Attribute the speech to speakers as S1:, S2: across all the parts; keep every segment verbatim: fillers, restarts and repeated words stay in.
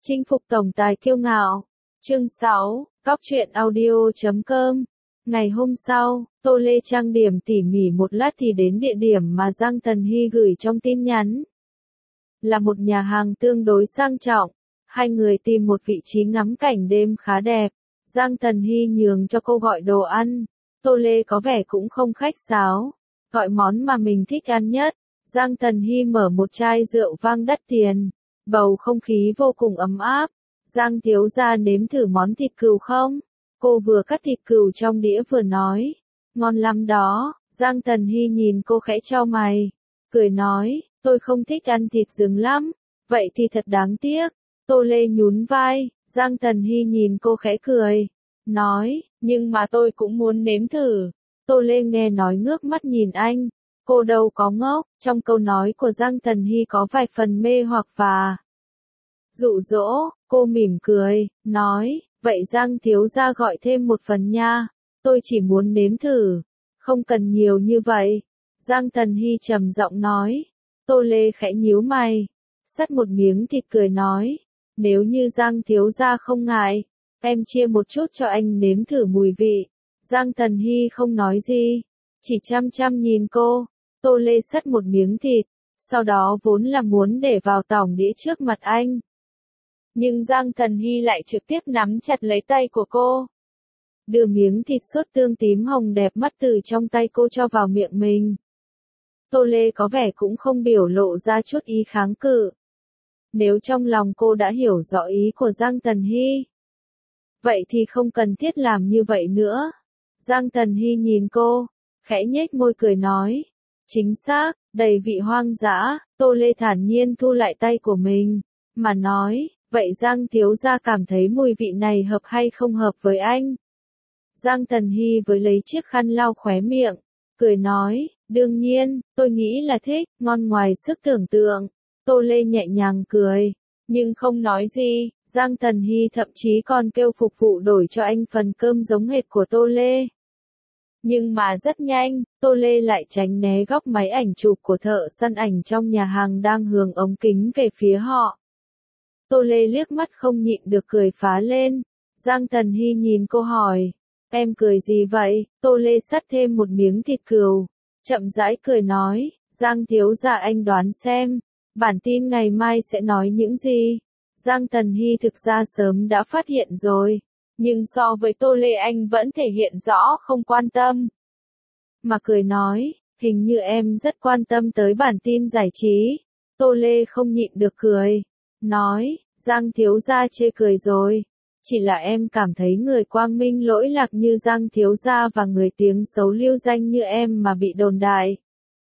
S1: Chinh phục tổng tài kiêu ngạo. Chương sáu, Cóc truyện audio chấm com. Ngày hôm sau, Tô Lê trang điểm tỉ mỉ một lát thì đến địa điểm mà Giang Tần Hy gửi trong tin nhắn. Là một nhà hàng tương đối sang trọng. Hai người tìm một vị trí ngắm cảnh đêm khá đẹp. Giang Tần Hy nhường cho cô gọi đồ ăn. Tô Lê có vẻ cũng không khách sáo. Gọi món mà mình thích ăn nhất. Giang Tần Hy mở một chai rượu vang đắt tiền. Bầu không khí vô cùng ấm áp. Giang thiếu gia nếm thử món thịt cừu không? Cô vừa cắt thịt cừu trong đĩa vừa nói. Ngon lắm đó. Giang Tần Hy nhìn cô khẽ chau mày. Cười nói, tôi không thích ăn thịt rừng lắm. Vậy thì thật đáng tiếc. Tô Lê nhún vai. Giang Tần Hy nhìn cô khẽ cười. Nói, nhưng mà tôi cũng muốn nếm thử. Tô Lê nghe nói ngước mắt nhìn anh. Cô đâu có ngốc, trong câu nói của Giang Tần Hy có vài phần mê hoặc và dụ dỗ. Cô mỉm cười, nói, vậy Giang thiếu gia gọi thêm một phần nha, tôi chỉ muốn nếm thử, không cần nhiều như vậy. Giang Tần Hy trầm giọng nói. Tô Lê khẽ nhíu mày, xắt một miếng thịt cười nói, nếu như Giang thiếu gia không ngại, em chia một chút cho anh nếm thử mùi vị. Giang Tần Hy không nói gì, chỉ chăm chăm nhìn cô. Tô Lê xắt một miếng thịt, sau đó vốn là muốn để vào tỏng đĩa trước mặt anh. Nhưng Giang Tần Hy lại trực tiếp nắm chặt lấy tay của cô. Đưa miếng thịt sốt tương tím hồng đẹp mắt từ trong tay cô cho vào miệng mình. Tô Lê có vẻ cũng không biểu lộ ra chút ý kháng cự. Nếu trong lòng cô đã hiểu rõ ý của Giang Tần Hy, vậy thì không cần thiết làm như vậy nữa. Giang Tần Hy nhìn cô, khẽ nhếch môi cười nói. Chính xác, đầy vị hoang dã. Tô Lê thản nhiên thu lại tay của mình, mà nói, vậy Giang thiếu gia cảm thấy mùi vị này hợp hay không hợp với anh? Giang Tần Hy với lấy chiếc khăn lau khóe miệng, cười nói, đương nhiên, tôi nghĩ là thích, ngon ngoài sức tưởng tượng. Tô Lê nhẹ nhàng cười, nhưng không nói gì. Giang Tần Hy thậm chí còn kêu phục vụ đổi cho anh phần cơm giống hệt của Tô Lê. Nhưng mà rất nhanh, Tô Lê lại tránh né góc máy ảnh chụp của thợ săn ảnh trong nhà hàng đang hướng ống kính về phía họ. Tô Lê liếc mắt không nhịn được cười phá lên. Giang Tần Hy nhìn cô hỏi, em cười gì vậy? Tô Lê xắt thêm một miếng thịt cừu, chậm rãi cười nói, Giang thiếu gia anh đoán xem, bản tin ngày mai sẽ nói những gì? Giang Tần Hy thực ra sớm đã phát hiện rồi. Nhưng so với Tô Lê anh vẫn thể hiện rõ không quan tâm. Mà cười nói, hình như em rất quan tâm tới bản tin giải trí. Tô Lê không nhịn được cười. Nói, Giang thiếu gia chê cười rồi. Chỉ là em cảm thấy người quang minh lỗi lạc như Giang thiếu gia và người tiếng xấu lưu danh như em mà bị đồn đại.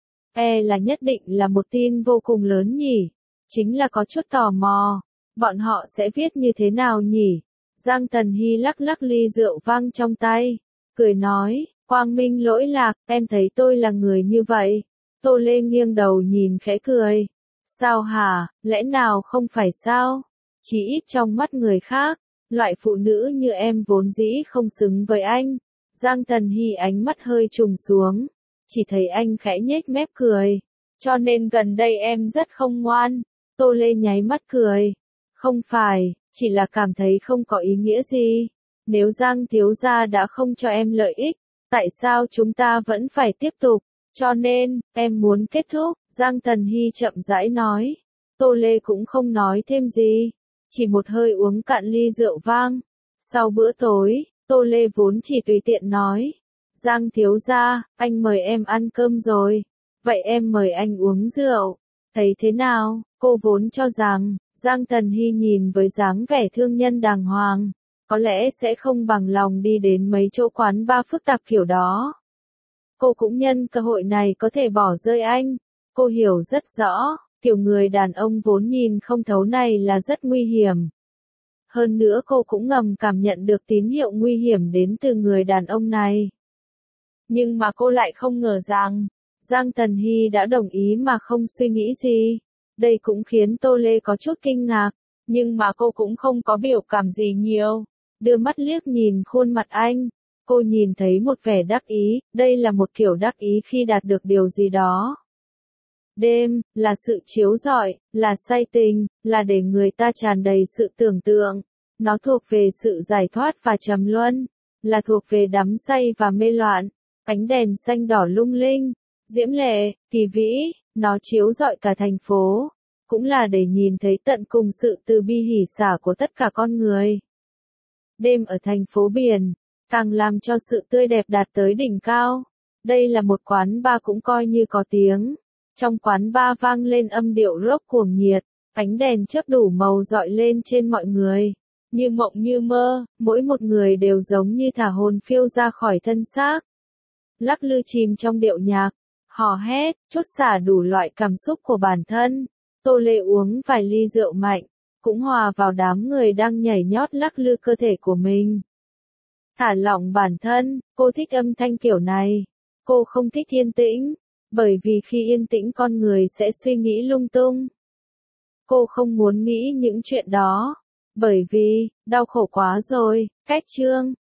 S1: E là nhất định là một tin vô cùng lớn nhỉ. Chính là có chút tò mò. Bọn họ sẽ viết như thế nào nhỉ? Giang Tần Hy lắc lắc ly rượu vang trong tay, cười nói, quang minh lỗi lạc, em thấy tôi là người như vậy. Tô Lê nghiêng đầu nhìn khẽ cười. Sao hả, lẽ nào không phải sao? Chỉ ít trong mắt người khác, loại phụ nữ như em vốn dĩ không xứng với anh. Giang Tần Hy ánh mắt hơi trùng xuống, chỉ thấy anh khẽ nhếch mép cười. Cho nên gần đây em rất không ngoan. Tô Lê nháy mắt cười. Không phải, chỉ là cảm thấy không có ý nghĩa gì. Nếu Giang thiếu gia đã không cho em lợi ích, tại sao chúng ta vẫn phải tiếp tục? Cho nên, em muốn kết thúc. Giang Tần Hy chậm rãi nói. Tô Lê cũng không nói thêm gì, chỉ một hơi uống cạn ly rượu vang. Sau bữa tối, Tô Lê vốn chỉ tùy tiện nói. Giang thiếu gia, anh mời em ăn cơm rồi. Vậy em mời anh uống rượu. Thấy thế nào? Cô vốn cho rằng Giang Tần Hy nhìn với dáng vẻ thương nhân đàng hoàng, có lẽ sẽ không bằng lòng đi đến mấy chỗ quán bar phức tạp kiểu đó. Cô cũng nhân cơ hội này có thể bỏ rơi anh. Cô hiểu rất rõ, kiểu người đàn ông vốn nhìn không thấu này là rất nguy hiểm. Hơn nữa cô cũng ngầm cảm nhận được tín hiệu nguy hiểm đến từ người đàn ông này. Nhưng mà cô lại không ngờ rằng, Giang Tần Hy đã đồng ý mà không suy nghĩ gì. Đây cũng khiến Tô Lê có chút kinh ngạc, nhưng mà cô cũng không có biểu cảm gì nhiều. Đưa mắt liếc nhìn khuôn mặt anh, cô nhìn thấy một vẻ đắc ý, đây là một kiểu đắc ý khi đạt được điều gì đó. Đêm, là sự chiếu rọi, là say tình, là để người ta tràn đầy sự tưởng tượng. Nó thuộc về sự giải thoát và trầm luân, là thuộc về đắm say và mê loạn. Ánh đèn xanh đỏ lung linh, diễm lệ, kỳ vĩ, nó chiếu rọi cả thành phố, cũng là để nhìn thấy tận cùng sự từ bi hỉ xả của tất cả con người. Đêm ở thành phố biển, càng làm cho sự tươi đẹp đạt tới đỉnh cao. Đây là một quán bar cũng coi như có tiếng. Trong quán bar vang lên âm điệu rock cuồng nhiệt, ánh đèn chớp đủ màu rọi lên trên mọi người. Như mộng như mơ, mỗi một người đều giống như thả hồn phiêu ra khỏi thân xác. Lắc lư chìm trong điệu nhạc, hò hét, trút xả đủ loại cảm xúc của bản thân. Tô Lê uống vài ly rượu mạnh, cũng hòa vào đám người đang nhảy nhót lắc lư cơ thể của mình. Thả lỏng bản thân, cô thích âm thanh kiểu này. Cô không thích yên tĩnh, bởi vì khi yên tĩnh con người sẽ suy nghĩ lung tung. Cô không muốn nghĩ những chuyện đó, bởi vì, đau khổ quá rồi. Cách chương